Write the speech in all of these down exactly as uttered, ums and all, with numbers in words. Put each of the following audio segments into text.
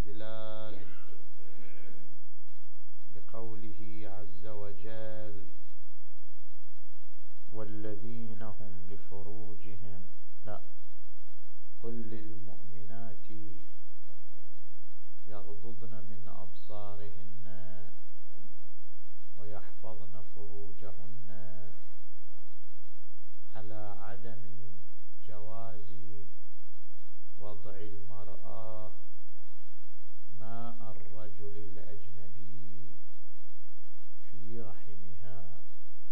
الاستدلال بقوله عز وجل والذين هم لفروجهم لا قل للمؤمنات يغضضن من أبصارهن ويحفظن فروجهن على عدم جواز وضع المرأة ماء الرجل الأجنبي في رحمها.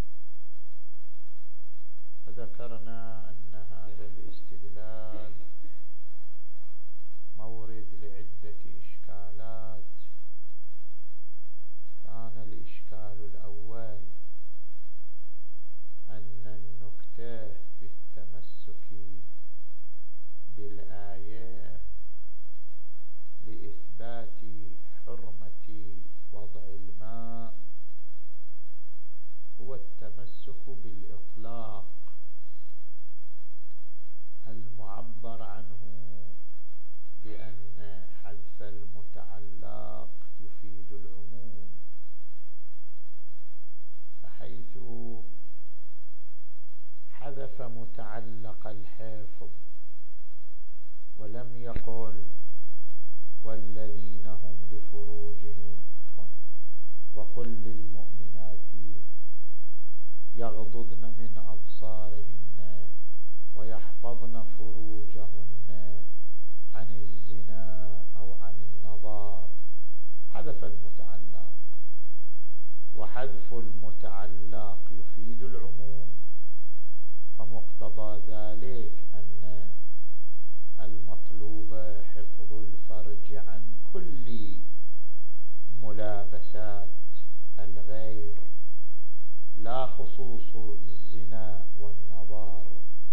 فذكرنا أن هذا الاستدلال مورد لعدة إشكالات. كان الإشكال الأول أن النكتة في التمسك بالآية لإثبات حرمة وضع الماء هو التمسك بالإطلاق المعبر عنه بأن حذف المتعلق يفيد العموم، فحيث حذف متعلق الحفظ ولم يقل والذين هم لفروجهم وقل للمؤمنات يغضضن من أبصارهن ويحفظن فروجهن عن الزنا أو عن النظر، حذف المتعلق، وحذف المتعلق يفيد العموم، فمقتضى ذلك أن المطلوب حفظ الفرج عن كل ملابسات الغير لا خصوص الزنا والنظر.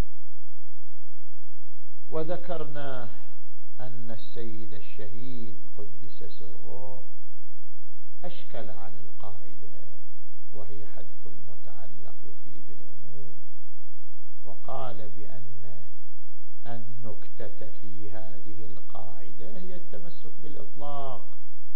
وذكرنا أن السيد الشهيد قدس سره أشكل على القاعدة وهي حذف المتعلق يفيد العموم، وقال بأن النكتة في هذه القاعدة هي التمسك بالإطلاق،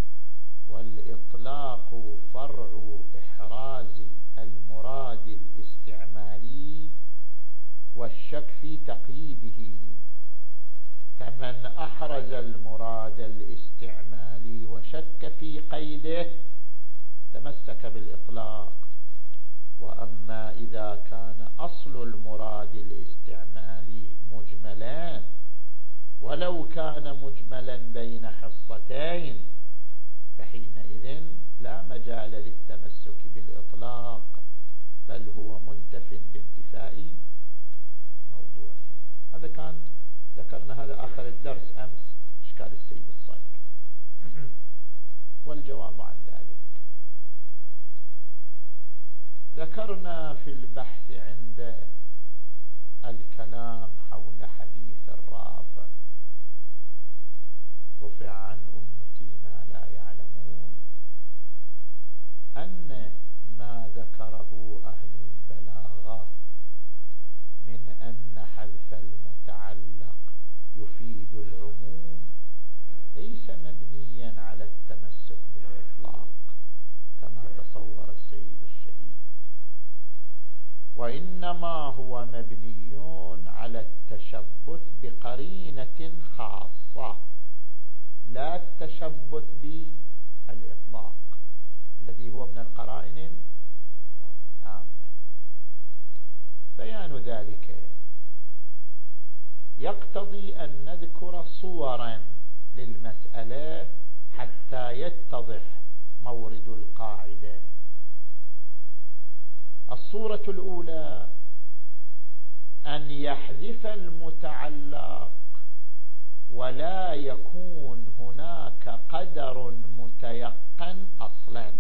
والإطلاق فرع إحراز المراد الاستعمالي والشك في تقييده، فمن أحرز المراد الاستعمالي وشك في قيده تمسك بالإطلاق. وأما إذا كان أصل المراد الاستعمالي مجملا ولو كان مجملا بين حصتين فحينئذ لا مجال للتمسك بالإطلاق، بل هو منتف بانتفاء موضوعه. هذا كان ذكرنا هذا آخر الدرس أمس إشكال السيد الصدر والجواب عن ذلك. ذكرنا في البحث عند الكلام حول حديث الرافع رفع عن أمتي ما لا يعلمون أن ما ذكره أهل البلاغة من أن حذف المتعلق يفيد العموم ليس مبنيا على التمسك بالإطلاق كما تصور السيد الشهيد، وإنما هو مبني على التشبث بقرينة خاصة لا التشبث بالإطلاق الذي هو من القرائن العامة. بيان ذلك يقتضي أن نذكر صورا للمسألة حتى يتضح مورد القاعدة. الصورة الأولى أن يحذف المتعلق ولا يكون هناك قدر متيقن أصلا،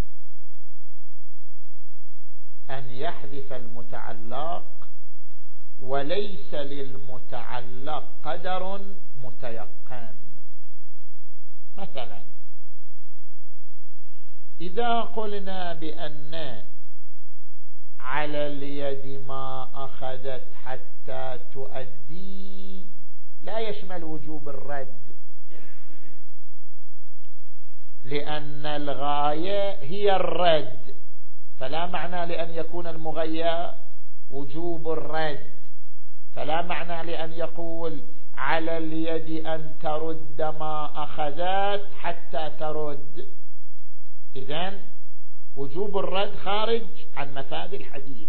أن يحذف المتعلق وليس للمتعلق قدر متيقن. مثلا إذا قلنا بأن على اليد ما أخذت حتى تؤدي لا يشمل وجوب الرد، لأن الغاية هي الرد، فلا معنى لأن يكون المغيى وجوب الرد، فلا معنى لأن يقول على اليد أن ترد ما أخذت حتى ترد. إذن وجوب الرد خارج عن مفاد الحديث.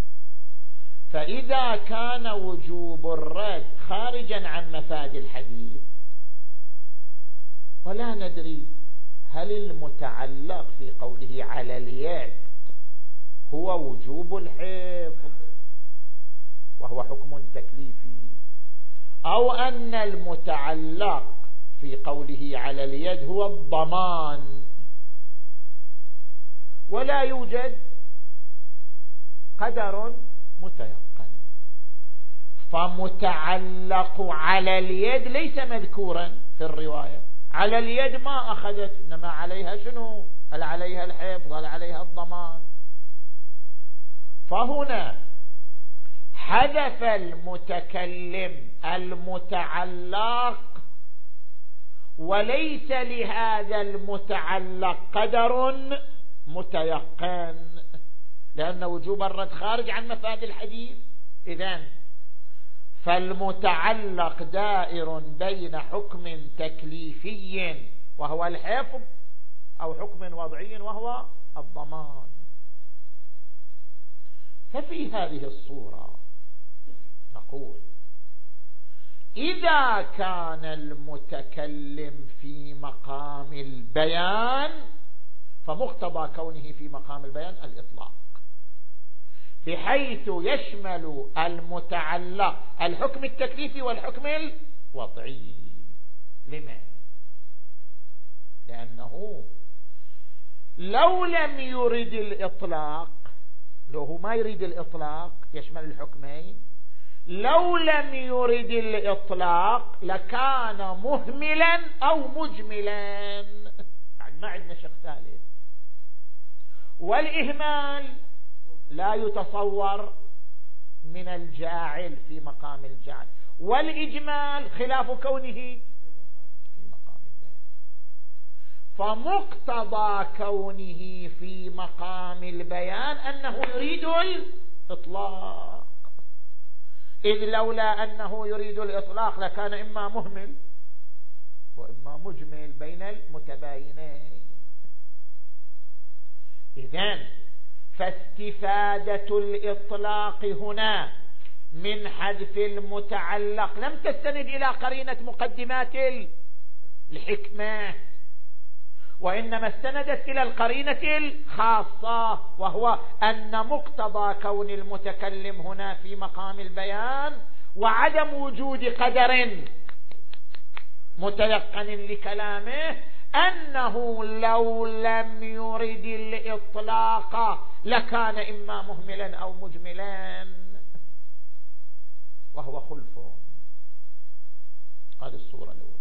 فإذا كان وجوب الرد خارجا عن مفاد الحديث، ولا ندري هل المتعلق في قوله على اليد هو وجوب الحفظ وهو حكم تكليفي، أو أن المتعلق في قوله على اليد هو الضمان، ولا يوجد قدر متيقن. فمتعلق على اليد ليس مذكورا في الرواية. على اليد ما أخذت، إنما عليها شنو؟ هل عليها الحفظ؟ هل عليها الضمان؟ فهنا حذف المتكلم المتعلق، وليس لهذا المتعلق قدر متيقن، لأن وجوب الرد خارج عن مفاد الحديث. إذن فالمتعلق دائر بين حكم تكليفي وهو الحفظ، أو حكم وضعي وهو الضمان. ففي هذه الصورة نقول إذا كان المتكلم في مقام البيان فمقتضى كونه في مقام البيان الإطلاق، بحيث يشمل المتعلق الحكم التكليفي والحكم الوضعي. لما؟ لأنه لو لم يرد الإطلاق، لو هو ما يريد الإطلاق يشمل الحكمين، لو لم يرد الإطلاق لكان مهملا أو مجملا، ما عندنا شق ثالث. والإهمال لا يتصور من الجاعل في مقام الجاعل، والإجمال خلاف كونه في مقام البيان. فمقتضى كونه في مقام البيان أنه يريد الإطلاق، إذ لولا أنه يريد الإطلاق لكان إما مهمل وإما مجمل بين المتباينين. إذن فاستفادة الإطلاق هنا من حذف المتعلق لم تستند إلى قرينة مقدمات الحكمة، وإنما استندت إلى القرينة الخاصة، وهو أن مقتضى كون المتكلم هنا في مقام البيان وعدم وجود قدر متيقن لكلامه أنه لو لم يرد الإطلاق لكان إما مهملا أو مجملا، وهو خلف. هذه الصورة الأولى.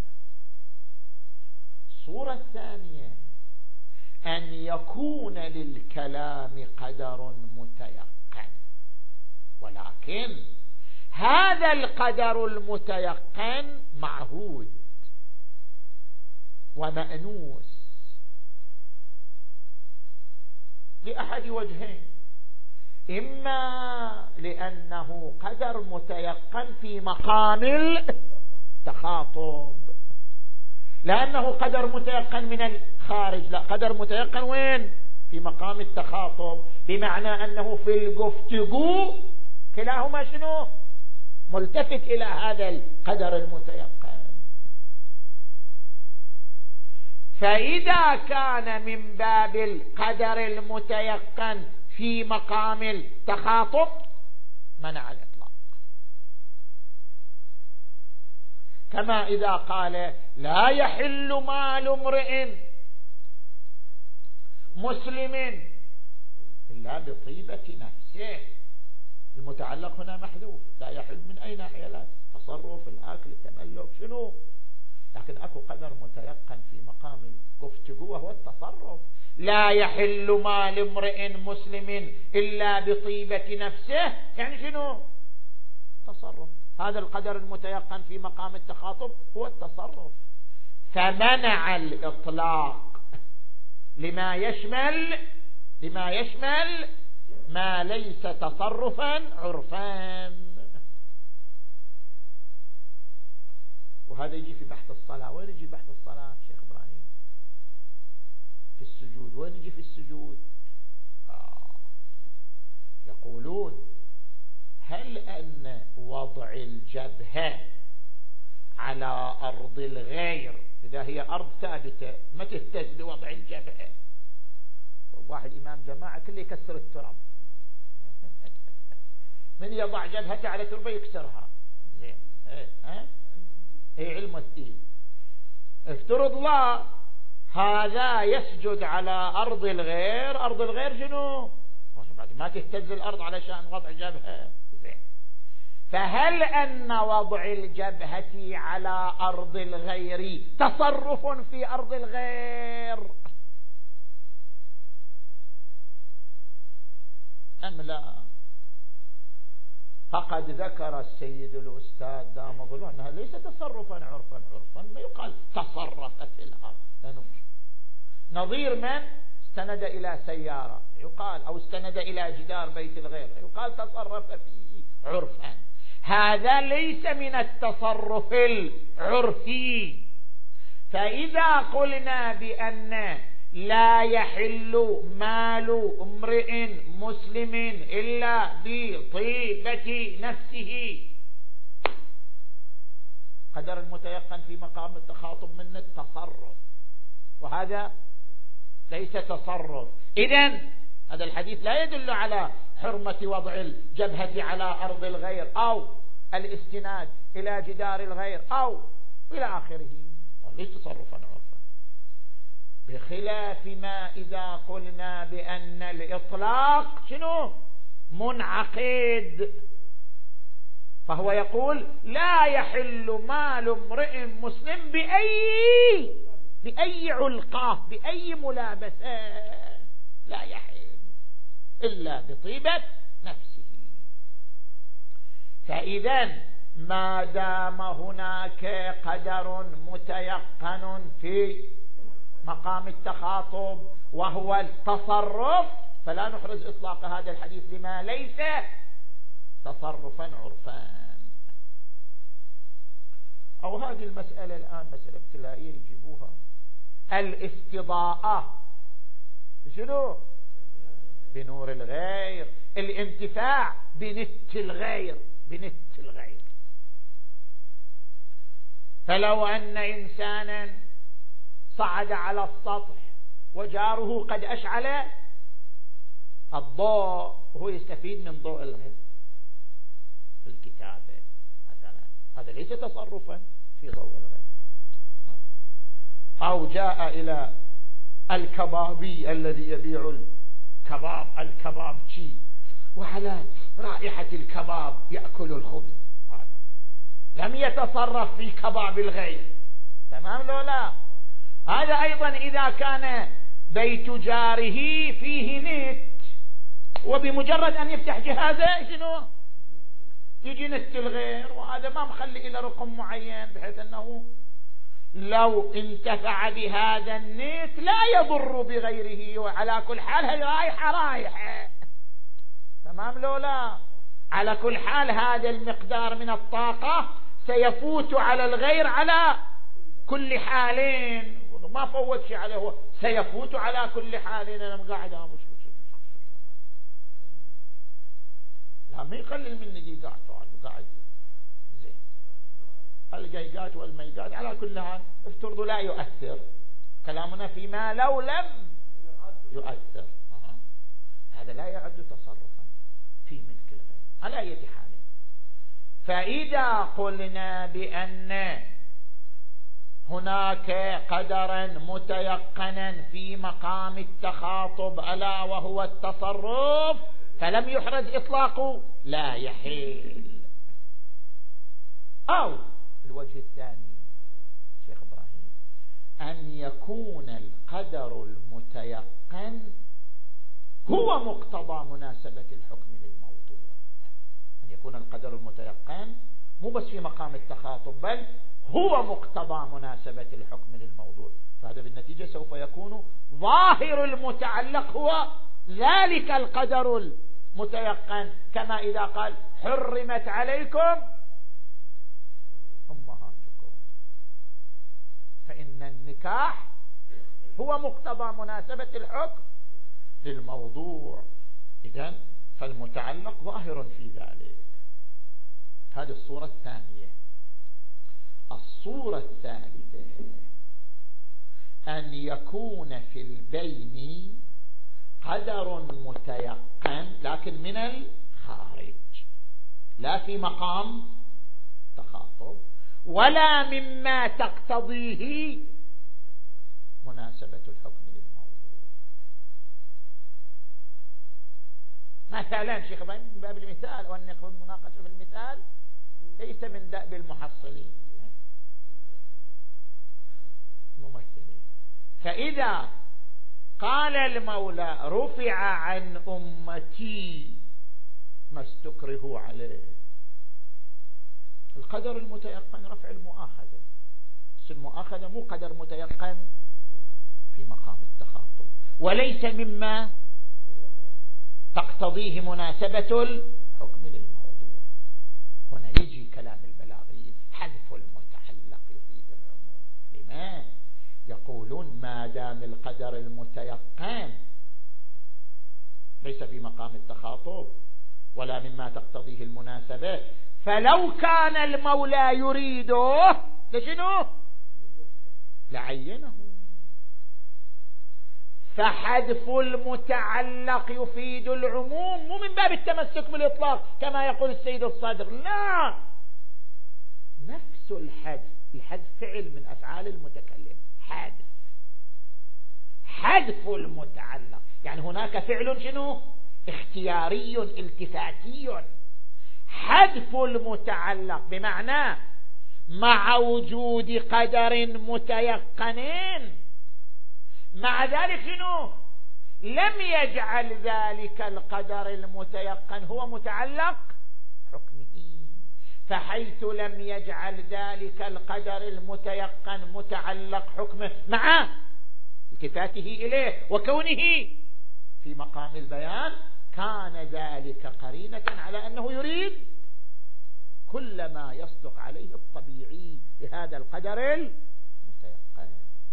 الصورة الثانية أن يكون للكلام قدر متيقن، ولكن هذا القدر المتيقن معهود ومأنوس لأحد وجهين: إما لأنه قدر متيقن في مقام التخاطب، لأنه قدر متيقن من الخارج، لا، قدر متيقن وين؟ في مقام التخاطب، بمعنى أنه في الجفتجو كلاهما شنو؟ ملتفت إلى هذا القدر المتيقن. فإذا كان من باب القدر المتيقن في مقام التخاطب منع الإطلاق، كما إذا قال لا يحل مال امرئ مسلم إلا بطيبة نفسه. المتعلق هنا محذوف، لا يحل من أي ناحية؟ لا، تصرف، الأكل، التملك، شنو؟ لكن أكو قدر متيقن في مقام الجفتجو وهو التصرف. لا يحل مال امرئ مسلم إلا بطيبة نفسه، يعني شنو؟ تصرف. هذا القدر المتيقن في مقام التخاطب هو التصرف، فمنع الإطلاق لما يشمل لما يشمل ما ليس تصرفا عرفا. وهذا يجي في بحث الصلاة. وين يجي بحث الصلاة شيخ إبراهيم؟ في السجود. وين يجي في السجود؟ آه. يقولون هل أن وضع الجبهة على أرض الغير إذا هي أرض ثابتة ما تهتز بوضع الجبهة، واحد إمام جماعة كله يكسر التراب من يضع جبهته على تربة يكسرها. زين ايه ها ايه علم الدين. افترض الله هذا يسجد على أرض الغير، أرض الغير شنو؟ ما تهتز الأرض علشان وضع جبهة. زين فهل أن وضع الجبهة على أرض الغير تصرف في أرض الغير أم لا؟ فقد ذكر السيد الأستاذ دام ظله أنها ليس تصرفا عرفا. عرفا ما يقال تصرفت الأرض. نظير من استند إلى سيارة يقال، أو استند إلى جدار بيت الغير يقال تصرف فيه عرفا. هذا ليس من التصرف العرفي. فإذا قلنا بأن لا يحل مال امرئ مسلم إلا بطيبة نفسه، قدر المتيقن في مقام التخاطب من التصرف، وهذا ليس تصرف. إذن هذا الحديث لا يدل على حرمة وضع الجبهة على أرض الغير أو الاستناد إلى جدار الغير أو إلى آخره، ليس تصرفا عرفا. بخلاف ما إذا قلنا بأن الإطلاق شنو؟ منعقد. فهو يقول لا يحل مال امرئ مسلم بأي بأي علقة بأي ملابسة، لا يحل إلا بطيبة نفسه. فإذا ما دام هناك قدر متيقن في مقام التخاطب وهو التصرف فلا نحرز إطلاق هذا الحديث لما ليس تصرفا عرفا. أو هذه المسألة الآن مسألة ابتلائية يجيبوها، الاستضاءة شنو؟ بنور الغير، الانتفاع بنت الغير بنت الغير. فلو أن إنسانا صعد على السطح وجاره قد أشعل الضوء وهو يستفيد من ضوء الغير في الكتابة مثلا، هذا ليس تصرفا في ضوء الغير. أو جاء إلى الكبابي الذي يبيع الكباب الكبابجي وعلى رائحة الكباب يأكل الخبز، لم يتصرف في كباب الغير. تمام لو لا؟ هذا أيضا إذا كان بيت جاره فيه نت وبمجرد أن يفتح جهازه شنو يجي نت الغير، وهذا ما مخلي إلى رقم معين بحيث أنه لو انتفع بهذا النت لا يضر بغيره. وعلى كل حال هي رايحة رايحة. تمام لو لا؟ على كل حال هذا المقدار من الطاقة سيفوت على الغير على كل حالين، ما فوت شيء عليه، هو سيفوت على كل حالين. أنا قاعد أمش لا ما يقلل من نجي قاعد قاعد زين الجيجات والميجات. على كل حال افترضوا لا يؤثر كلامنا فيما لو لم يؤثر، أه. هذا لا يعد تصرفا في ملك الغير على أي حال. فإذا قلنا بأن هناك قدرا متيقنا في مقام التخاطب ألا وهو التصرف فلم يحرز إطلاقه لا يحل. أو الوجه الثاني شيخ إبراهيم أن يكون القدر المتيقن هو مقتضى مناسبة الحكم للموضوع. أن يكون القدر المتيقن مو بس في مقام التخاطب بل هو مقتضى مناسبة الحكم للموضوع، فهذا بالنتيجة سوف يكون ظاهر المتعلق هو ذلك القدر المتيقن، كما إذا قال حرمت عليكم أمهاتكم، فإن النكاح هو مقتضى مناسبة الحكم للموضوع. إذن فالمتعلق ظاهر في ذلك. هذه الصورة الثانية. الصورة الثالثة أن يكون في البين قدر متيقن لكن من الخارج، لا في مقام تخاطب ولا مما تقتضيه مناسبة الحكم للموضوع. مثلا شيخ ابراهيم من باب المثال، وأن نأخذ مناقشة في المثال ليس من دأب المحصلين ممثلين. فإذا قال المولى رفع عن أمتي ما استكرهوا عليه، القدر المتيقن رفع المؤاخذة، بس المؤاخذة مو قدر متيقن في مقام التخاطب وليس مما تقتضيه مناسبة الحكم للموضوع. هنا يجي كلام البلاغيين حذف المتعلق يفيد العموم. لما؟ يقولون ما دام القدر المتيقن ليس في مقام التخاطب ولا مما تقتضيه المناسبة، فلو كان المولى يريده لشنو؟ لعينه. فحذف المتعلق يفيد العموم، مو من باب التمسك بالإطلاق كما يقول السيد الصادق، لا، نفس الحذف. الحذف فعل من أفعال المتكلم، حذف حذف المتعلق، يعني هناك فعل شنو؟ اختياري التفاتي. حذف المتعلق بمعنى مع وجود قدر متيقن، مع ذلك شنو؟ لم يجعل ذلك القدر المتيقن هو متعلق حكمه، فحيث لم يجعل ذلك القدر المتيقن متعلق حكمه مع التفاته إليه وكونه في مقام البيان، كان ذلك قرينة على أنه يريد كل ما يصدق عليه الطبيعي لهذا القدر المتيقن.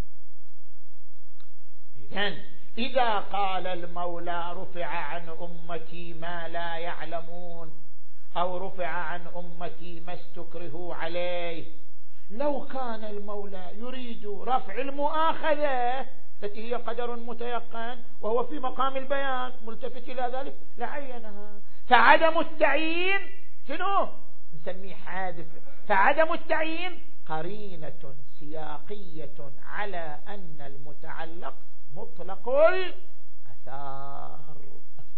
إذن إذا قال المولى رفع عن أمتي ما لا يعلمون أو رفع عن أمتي ما استكرهوا عليه، لو كان المولى يريد رفع المؤاخذة التي هي قدر متيقن وهو في مقام البيان ملتفت إلى ذلك لعينها. فعدم التعيين شنو؟ نسميه حادث. فعدم التعيين قرينة سياقية على أن المتعلق مطلق الأثار.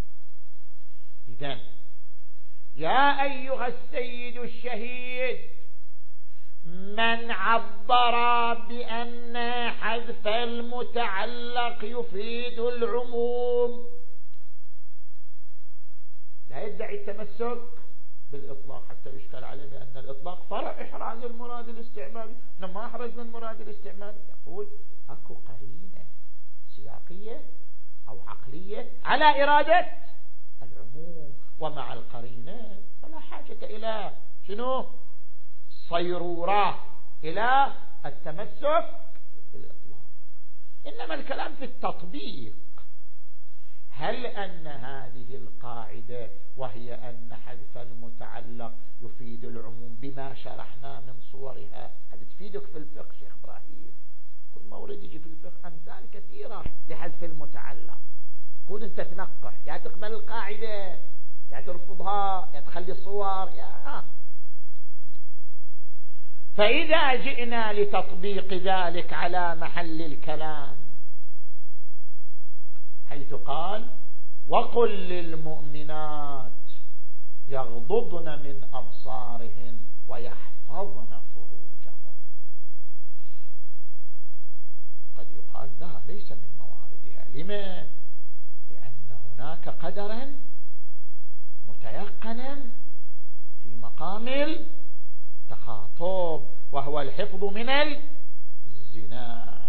إذن يا أيها السيد الشهيد، من عبر بأن حذف المتعلق يفيد العموم لا يدعي التمسك بالإطلاق حتى يشكل عليه بأن الإطلاق فرع إحراز المراد الاستعمالي، لما أحرزنا المراد الاستعمالي يقول أكو قرينة سياقية أو عقلية على إرادة العموم، ومع القرينة فلا حاجة إلى شنو؟ صيرورة إلى التمسك بالإطلاق. إنما الكلام في التطبيق. هل أن هذه القاعدة وهي أن حذف المتعلق يفيد العموم بما شرحنا من صورها هذا تفيدك في الفقه شيخ إبراهيم؟ كل مورد يجي في الفقه أمثال كثيرة لحذف المتعلق. كون أنت تنقح، يا تقبل القاعدة يا ترفضها يا تخلي صور يا. فإذا جئنا لتطبيق ذلك على محل الكلام حيث قال وقل للمؤمنات يغضضن من أبصارهن ويحفظن فروجهن، قد يقال لا ليس من مواردها. لما؟ لأن هناك قدرا متيقنا في مقام التخاطب، وهو الحفظ من الزنا.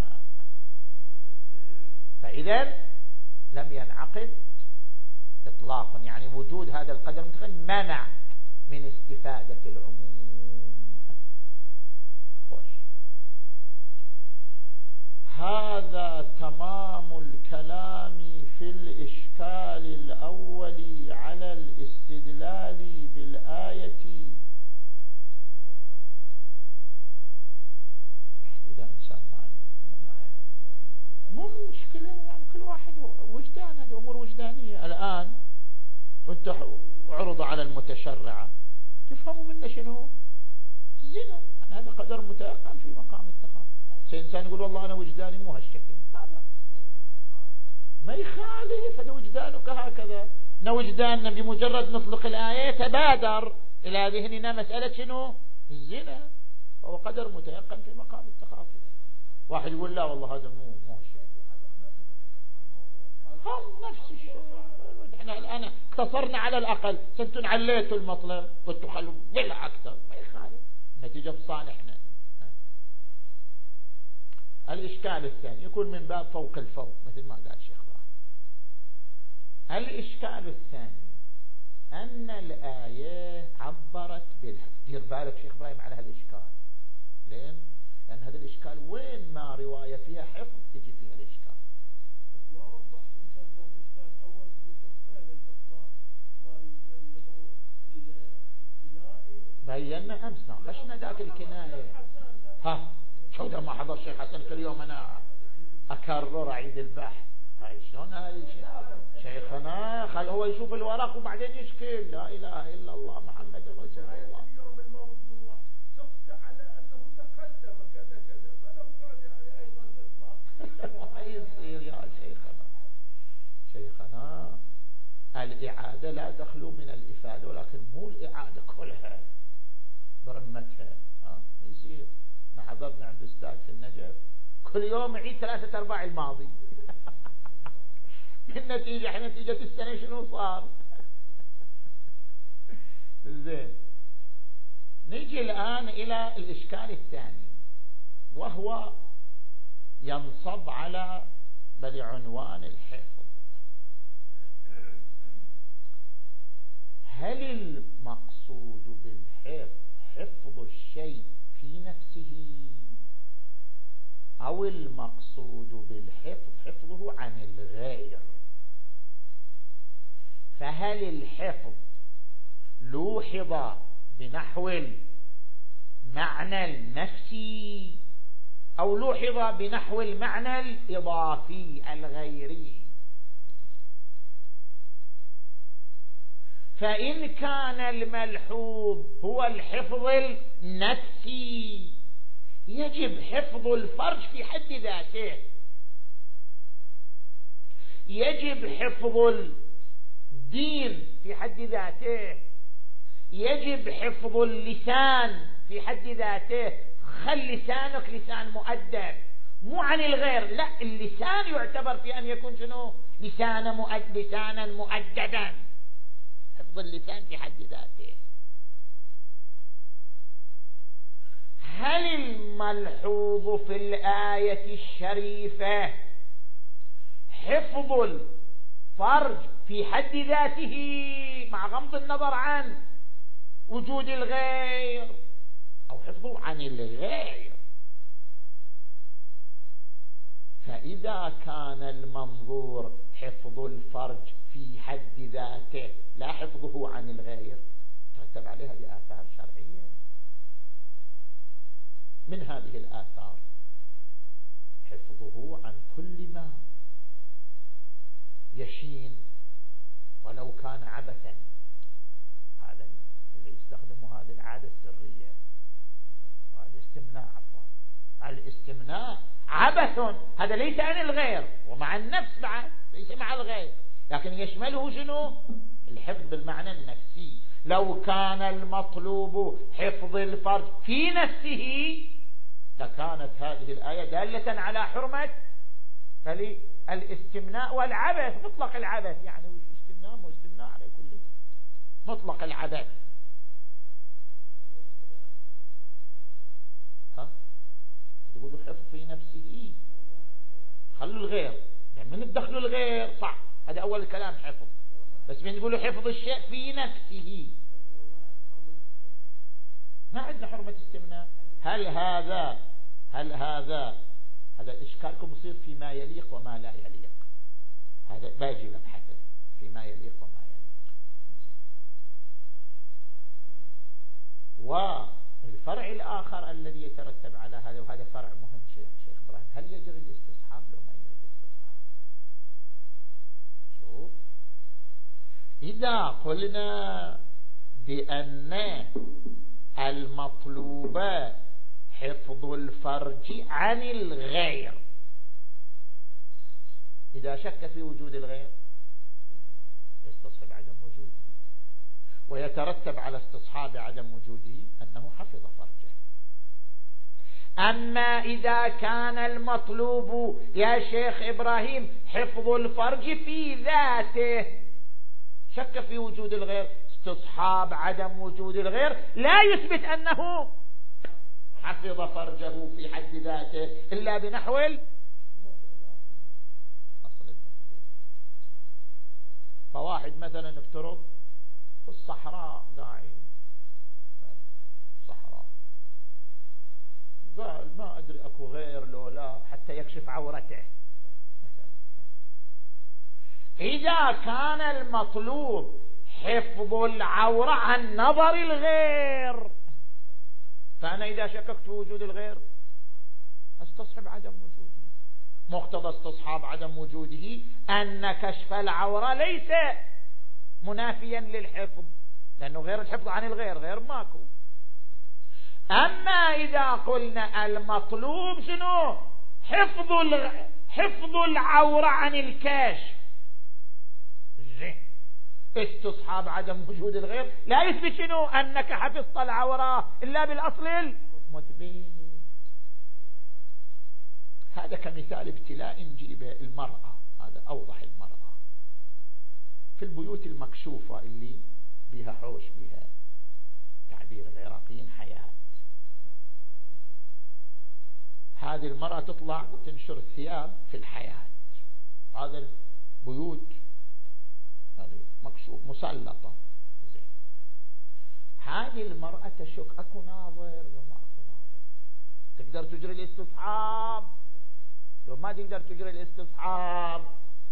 فإذا لم ينعقد إطلاقا، يعني وجود هذا القدر المتخيل منع من استفادة العموم. خوش. هذا تمام الكلام في الإشكال الأول على الاستدلال بالآية. إذا إنسان ما عنده مو مشكلة، يعني كل واحد وجدان، هذه أمور وجدانية. الآن أنت عرض على المتشرعة تفهموا منه شنو؟ الزنا، يعني هذا قدر متيقن في مقام التخاطب. إنسان يقول والله أنا وجداني مو هالشكل، هذا ما يخالف، هذا وجدانك هكذا. إن وجداننا بمجرد نطلق الآية تبادر إلى ذهننا مسألة شنو؟ الزنا، فهو قدر متيقن في مقام التخاطب. واحد يقول لا والله هذا مو مو هالشيء، هم نفس الشيء. احنا الآن اقتصرنا على الأقل، سنتم عليتوا المطلب قلتوا خلوا بلا أكثر، ما يخالف، نتيجة صالحنا. الإشكال الثاني يكون من باب فوق الفوق مثل ما قال شيخ إبراهيم. الإشكال الثاني أن الآية عبرت بالحفظ. دير بالك شيخ إبراهيم على هالإشكال. لين؟ لأن هذا الإشكال وين ما رواية فيها حفظ تجي فيها الإشكال. ما وضح مثلا الإشكال أول في شقين الإطلاق اللي هو الكنائي. بينا أمس ناقشنا ذاك الكناية. ها شو ده ما حضر شيخ حسن كل يوم أنا أكرر أعيد البحث. هاي شلون هذا شيخنا؟ خل هو يشوف الورق وبعدين يشكل لا إله إلا الله محمد رسول الله. اليوم الموضوع سقط على أنه تقدم كذا كذا، فلو كان يعني أيضا الإطلاق ما يصير يا شيخنا. شيخنا الإعادة لا تخلو من الإفادة، ولكن مو الإعادة كلها برمتها. ها يصير. حضرنا عند أستاذ في النجف كل يوم يعيد ثلاثة أرباع الماضي. النتيجة نتيجة السنة شنو صار؟ زين. نيجي الآن إلى الإشكال الثاني، وهو ينصب على بل عنوان الحفظ. هل المقصود بالحفظ حفظ الشيء في نفسه، أو المقصود بالحفظ حفظه عن الغير؟ فهل الحفظ لوحظ بنحو المعنى النفسي، أو لوحظ بنحو المعنى الإضافي الغيري؟ فإن كان الملحوظ هو الحفظ النفسي يجب حفظ الفرج في حد ذاته، يجب حفظ الدين في حد ذاته، يجب حفظ اللسان في حد ذاته. خل لسانك لسان مؤدب، مو عن الغير، لا، اللسان يعتبر في أن يكون شنو؟ لسانا مؤدب، لسانا مؤدبا. حفظ اللسان في حد ذاته. هل الملحوظ في الآية الشريفة حفظ الفرج في حد ذاته مع غض النظر عن وجود الغير، أو حفظه عن الغير؟ فإذا كان المنظور حفظ الفرج في حد ذاته لا حفظه عن الغير، ترتب عليها بآثار شرعية. من هذه الآثار حفظه عن كل ما يشين ولو كان عبثا. هذا اللي يستخدموا هذه العادة السرية، الاستمناء، عفوا الاستمناء عبث، هذا ليس عن الغير ومع النفس بعد، ليس مع الغير، لكن يشمله شنو؟ الحفظ بالمعنى النفسي. لو كان المطلوب حفظ الفرج في نفسه لكانت هذه الآية دالة على حرمة الاستمناء والعبث، مطلق العبث. يعني وش استمناء؟ مو استمناء على كل مطلق العبث. خلوا الغير، من تدخلوا الغير صح، هذا أول الكلام حفظ، بس من يقولوا حفظ الشيء في نفسه. ما عندنا حرمة استمناء. هل هذا هل هذا هذا إشكالكم يصير فيما يليق وما لا يليق، هذا باجي مبحثه فيما يليق وما يليق. والفرع الآخر الذي يترتب على هذا، وهذا فرع مهم شيخ شيخ إبراهيم، هل يجري الاستصحاب لو ما يجري الاستصحاب؟ شوف، إذا قلنا بأن المطلوب حفظ الفرج عن الغير، إذا شك في وجود الغير يستصحب عدم وجوده، ويترتب على استصحاب عدم وجوده أنه حفظ فرجه. أما إذا كان المطلوب يا شيخ إبراهيم حفظ الفرج في ذاته، شك في وجود الغير، استصحاب عدم وجود الغير لا يثبت أنه حفظ فرجه في حد ذاته إلا بنحو أصل التطبيق. فواحد مثلا افترض في الصحراء قاعد صحراء، قال ما أدري أكو غير لو لا حتى يكشف عورته مثلا. إذا كان المطلوب حفظ العورة عن نظر الغير، فأنا إذا شككت في وجود الغير استصحب عدم وجوده. مقتضى استصحاب عدم وجوده أن كشف العورة ليس منافيا للحفظ، لأنه غير الحفظ عن الغير غير ماكو. أما إذا قلنا المطلوب شنو؟ حفظ حفظ العورة عن الكشف، استصحاب عدم وجود الغير لا يثبت شنو؟ أنك حفظت العورة إلا بالأصل المثبت. هذا كمثال ابتلاء نجيب المرأة، هذا أوضح المرأة في البيوت المكشوفة اللي بها حوش، بها تعبير العراقيين حياة. هذه المرأة تطلع تنشر الثياب في الحياة، هذا البيوت مكشوف مسلطة. زين، هذه المرأة تشك أكو ناظر لو ما أكو ناظر، تقدر تجري الاستصحاب لو ما تقدر تجري الاستصحاب.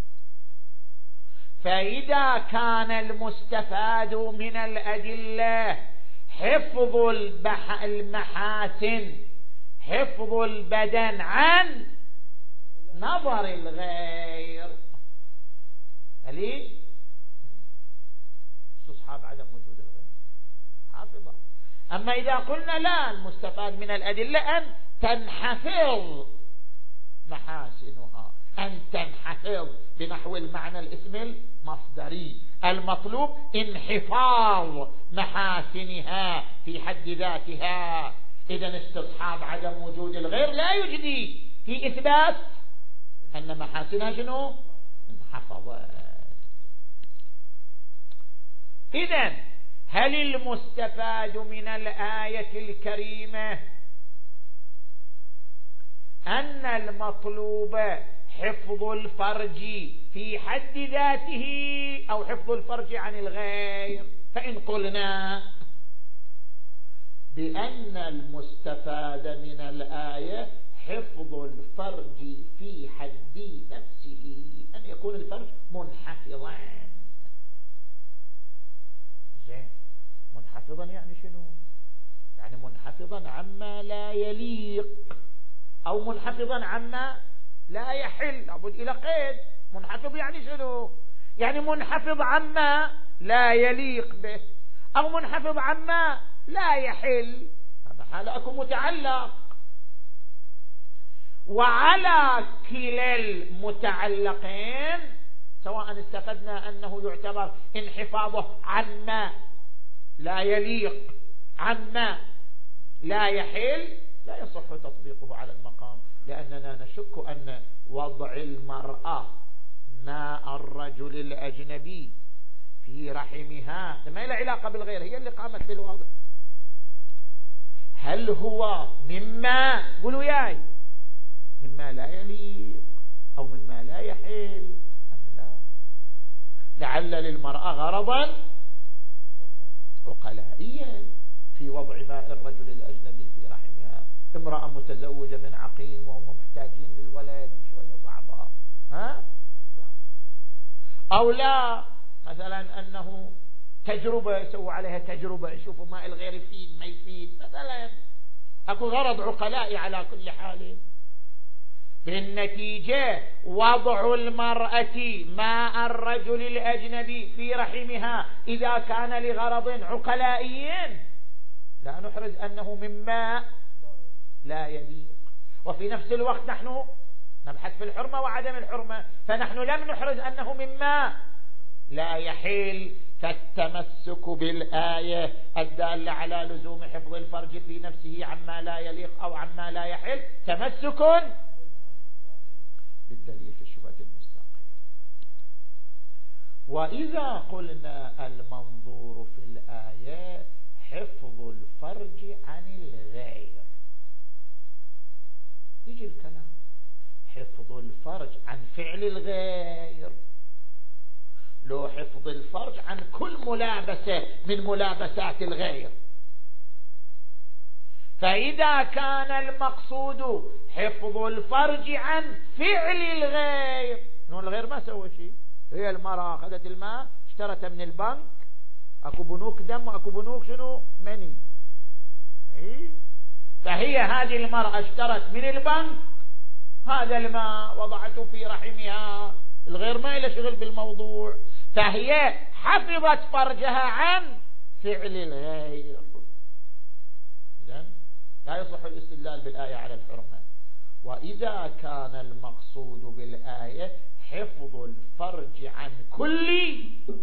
فإذا كان المستفاد من الأدلة حفظ المحاسن، حفظ البدن عن نظر الغير، هلي استصحاب عدم وجود الغير حافظة. أما إذا قلنا لا، المستفاد من الأدلة أن تنحفظ محاسنها، أن تنحفظ بنحو المعنى الاسم المصدري، المطلوب انحفاظ محاسنها في حد ذاتها. إذن استصحاب عدم وجود الغير لا يجدي في إثبات أن محاسنها شنو؟ انحفظت. إذن هل المستفاد من الآية الكريمة أن المطلوب حفظ الفرج في حد ذاته أو حفظ الفرج عن الغير؟ فإن قلنا بأن المستفاد من الآية حفظ الفرج في حد نفسه، أن يكون الفرج منحفظا. زين، منحفظا يعني شنو؟ يعني منحفظا عما لا يليق أو منحفظا عما لا يحل، لابد إلى قيد. منحفظ يعني شنو؟ يعني منحفظ عما لا يليق به أو منحفظ عما لا يحل، هذا حال أكو متعلق. وعلى كلا المتعلقين سواء استفدنا أنه يعتبر انحفاظه عما لا يليق عما لا يحل، لا يصح تطبيقه على المقام، لأننا نشك أن وضع المرأة ماء الرجل الأجنبي في رحمها ما له علاقة بالغير، هي اللي قامت بالوضع. هل هو مما قولوا ياي مما لا يليق أو مما لا يحل أم لا؟ لعل للمرأة غرضا عقلائيا في وضع ماء الرجل الأجنبي في رحمها. امرأة متزوجة من عقيم وهم محتاجين للولد شوية صعبة، ها؟ أو لا مثلا أنه تجربة يسووا عليها تجربة يشوفوا ماء الغير يفيد ما يفيد مثلا، أكو غرض عقلائي على كل حال. بالنتيجة وضع المرأة ماء الرجل الأجنبي في رحمها إذا كان لغرض عقلائي لا نحرز أنه مما لا يليق، وفي نفس الوقت نحن نبحث في الحرمة وعدم الحرمة، فنحن لم نحرز أنه مما لا يحل. فالتمسك بالآية الدالة على لزوم حفظ الفرج في نفسه عما لا يليق أو عما لا يحل تمسك بالدليل في الشبهة المصداقية. وإذا قلنا المنظور في الآية حفظ الفرج عن الغير، يجي الكلام حفظ الفرج عن فعل الغير، لو حفظ الفرج عن كل ملابسة من ملابسات الغير. فإذا كان المقصود حفظ الفرج عن فعل الغير، إنه الغير ما سوى شيء، هي المرأة أخذت الماء اشترته من البنك، أكو بنوك دم وأكو بنوك شنو مني، فهي هذه المرأة اشترت من البنك هذا الماء وضعته في رحمها، الغير ما له شغل بالموضوع، فهي حفظت فرجها عن فعل الغير. إذن لا يصح الاستدلال بالآية على الحرمة. وإذا كان المقصود بالآية حفظ الفرج عن كل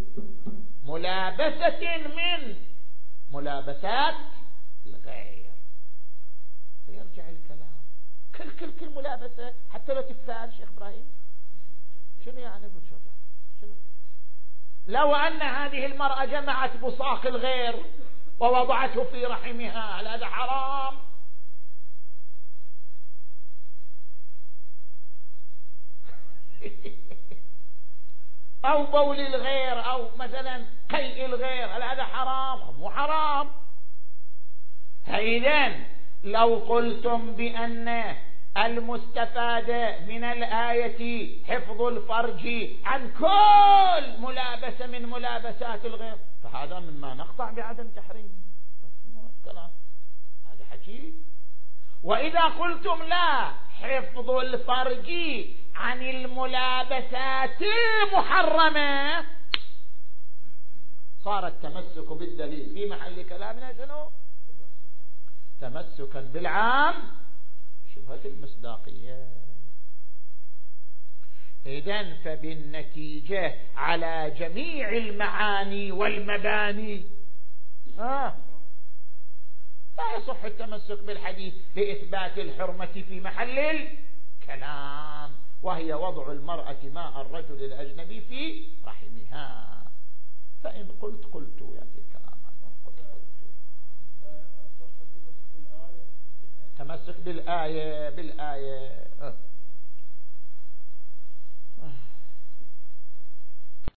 ملابسة من ملابسات الغير، فيرجع الكلام كل كل كل ملابسة حتى لو تفعل شيخ إبراهيم شنو يعني؟ شنو لو أن هذه المرأة جمعت بصاق الغير ووضعته في رحمها، هل هذا حرام؟ أو بول الغير أو مثلا قيء الغير، هل هذا حرام؟ مو حرام. فإذن لو قلتم بأن المستفادة من الآية حفظ الفرج عن كل ملابسة من ملابسات الغير، فهذا مما نقطع بعدم تحريم كلام، هذا حكي. وإذا قلتم لا حفظ الفرج عن الملابسات المحرمة، صار التمسك بالدليل في محل كلامنا شنو؟ تمسكا بالعام شبهة المصداقية. إذن فبالنتيجة على جميع المعاني والمباني آه. لا يصح التمسك بالحديث لإثبات الحرمة في محل الكلام، وهي وضع المرأة ماء الرجل الأجنبي في رحمها. فإن قلت قلت يأتي الكلام عنه، قلت قلت تمسك بالآية بالآية آه.